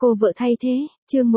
Cô vợ thay thế, chương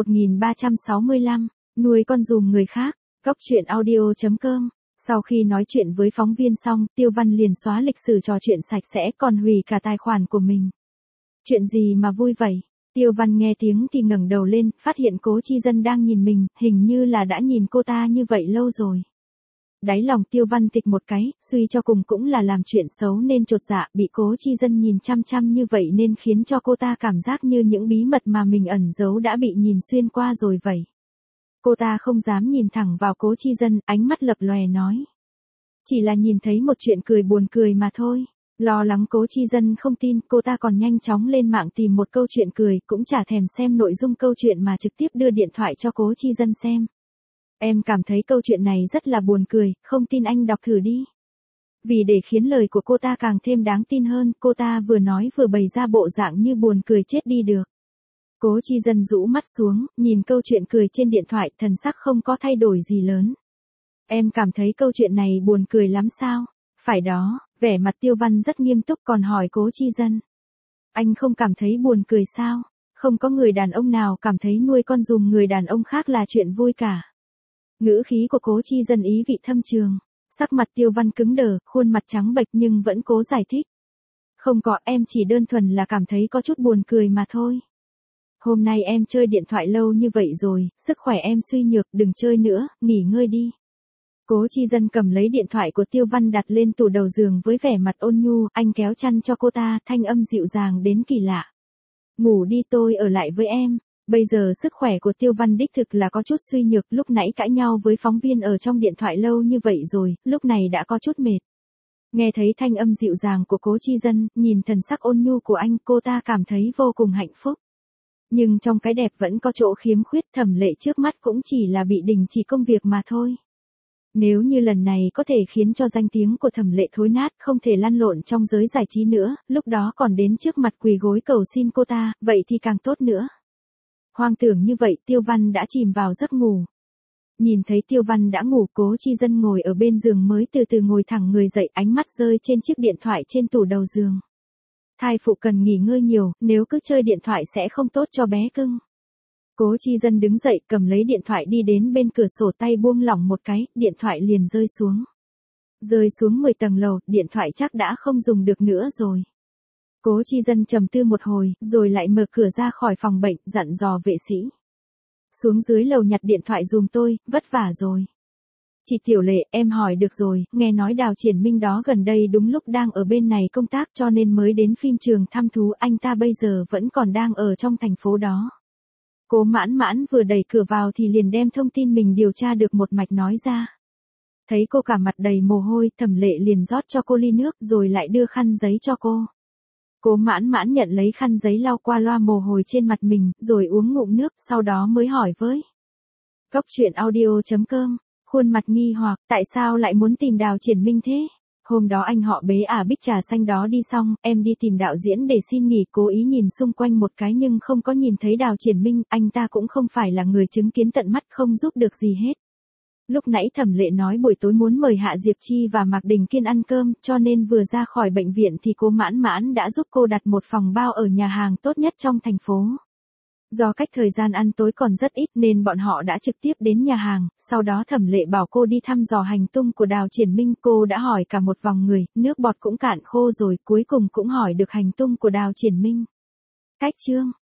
1365, nuôi con giùm người khác, góc chuyện audio.com. Sau khi nói chuyện với phóng viên xong, Tiêu Văn liền xóa lịch sử trò chuyện sạch sẽ còn hủy cả tài khoản của mình. Chuyện gì mà vui vậy? Tiêu Văn nghe tiếng thì ngẩng đầu lên, phát hiện Cố Chi Dân đang nhìn mình, hình như là đã nhìn cô ta như vậy lâu rồi. Đáy lòng Tiêu Văn tịch một cái, suy cho cùng cũng là làm chuyện xấu nên chột dạ, bị Cố Chi Dân nhìn chăm chăm như vậy nên khiến cho cô ta cảm giác như những bí mật mà mình ẩn giấu đã bị nhìn xuyên qua rồi vậy. Cô ta không dám nhìn thẳng vào Cố Chi Dân, ánh mắt lập lòe nói. Chỉ là nhìn thấy một chuyện cười buồn cười mà thôi. Lo lắng Cố Chi Dân không tin, cô ta còn nhanh chóng lên mạng tìm một câu chuyện cười, cũng chả thèm xem nội dung câu chuyện mà trực tiếp đưa điện thoại cho Cố Chi Dân xem. Em cảm thấy câu chuyện này rất là buồn cười, không tin anh đọc thử đi. Vì để khiến lời của cô ta càng thêm đáng tin hơn, cô ta vừa nói vừa bày ra bộ dạng như buồn cười chết đi được. Cố Chi Dân rũ mắt xuống, nhìn câu chuyện cười trên điện thoại, thần sắc không có thay đổi gì lớn. Em cảm thấy câu chuyện này buồn cười lắm sao? Phải đó, vẻ mặt Tiêu Văn rất nghiêm túc còn hỏi Cố Chi Dân. Anh không cảm thấy buồn cười sao? Không có người đàn ông nào cảm thấy nuôi con giùm người đàn ông khác là chuyện vui cả. Ngữ khí của Cố Chi Dân ý vị thâm trường. Sắc mặt Tiêu Văn cứng đờ, khuôn mặt trắng bệch nhưng vẫn cố giải thích. Không có, em chỉ đơn thuần là cảm thấy có chút buồn cười mà thôi. Hôm nay em chơi điện thoại lâu như vậy rồi, sức khỏe em suy nhược, đừng chơi nữa, nghỉ ngơi đi. Cố Chi Dân cầm lấy điện thoại của Tiêu Văn đặt lên tủ đầu giường với vẻ mặt ôn nhu, anh kéo chăn cho cô ta, thanh âm dịu dàng đến kỳ lạ. Ngủ đi, tôi ở lại với em. Bây giờ sức khỏe của Tiêu Văn đích thực là có chút suy nhược, lúc nãy cãi nhau với phóng viên ở trong điện thoại lâu như vậy rồi, lúc này đã có chút mệt. Nghe thấy thanh âm dịu dàng của Cố Chi Dân, nhìn thần sắc ôn nhu của anh, cô ta cảm thấy vô cùng hạnh phúc. Nhưng trong cái đẹp vẫn có chỗ khiếm khuyết, Thẩm Lệ trước mắt cũng chỉ là bị đình chỉ công việc mà thôi. Nếu như lần này có thể khiến cho danh tiếng của Thẩm Lệ thối nát, không thể lăn lộn trong giới giải trí nữa, lúc đó còn đến trước mặt quỳ gối cầu xin cô ta, vậy thì càng tốt nữa. Hoang tưởng như vậy, Tiêu Văn đã chìm vào giấc ngủ. Nhìn thấy Tiêu Văn đã ngủ, Cố Chi Dân ngồi ở bên giường mới từ từ ngồi thẳng người dậy, ánh mắt rơi trên chiếc điện thoại trên tủ đầu giường. Thai phụ cần nghỉ ngơi nhiều, nếu cứ chơi điện thoại sẽ không tốt cho bé cưng. Cố Chi Dân đứng dậy, cầm lấy điện thoại đi đến bên cửa sổ, tay buông lỏng một cái, điện thoại liền rơi xuống. Rơi xuống 10 tầng lầu, điện thoại chắc đã không dùng được nữa rồi. Cố Chi Dân trầm tư một hồi, rồi lại mở cửa ra khỏi phòng bệnh, dặn dò vệ sĩ. Xuống dưới lầu nhặt điện thoại giùm tôi, vất vả rồi. Chị Tiểu Lệ, em hỏi được rồi, nghe nói Đào Triển Minh đó gần đây đúng lúc đang ở bên này công tác cho nên mới đến phim trường thăm thú, anh ta bây giờ vẫn còn đang ở trong thành phố đó. Cố Mãn Mãn vừa đẩy cửa vào thì liền đem thông tin mình điều tra được một mạch nói ra. Thấy cô cả mặt đầy mồ hôi, Thẩm Lệ liền rót cho cô ly nước rồi lại đưa khăn giấy cho cô. Cố Mãn Mãn nhận lấy khăn giấy lau qua loa mồ hôi trên mặt mình, rồi uống ngụm nước, sau đó mới hỏi với. Góc chuyện audio.com, khuôn mặt nghi hoặc, tại sao lại muốn tìm Đào Triển Minh thế? Hôm đó anh họ bế Bích Trà Xanh đó đi xong, em đi tìm đạo diễn để xin nghỉ, cố ý nhìn xung quanh một cái nhưng không có nhìn thấy Đào Triển Minh, anh ta cũng không phải là người chứng kiến tận mắt, không giúp được gì hết. Lúc nãy Thẩm Lệ nói buổi tối muốn mời Hạ Diệp Chi và Mạc Đình Kiên ăn cơm, cho nên vừa ra khỏi bệnh viện thì Cố Mãn Mãn đã giúp cô đặt một phòng bao ở nhà hàng tốt nhất trong thành phố. Do cách thời gian ăn tối còn rất ít nên bọn họ đã trực tiếp đến nhà hàng, sau đó Thẩm Lệ bảo cô đi thăm dò hành tung của Đào Triển Minh, cô đã hỏi cả một vòng người, nước bọt cũng cạn khô rồi, cuối cùng cũng hỏi được hành tung của Đào Triển Minh. Cách chương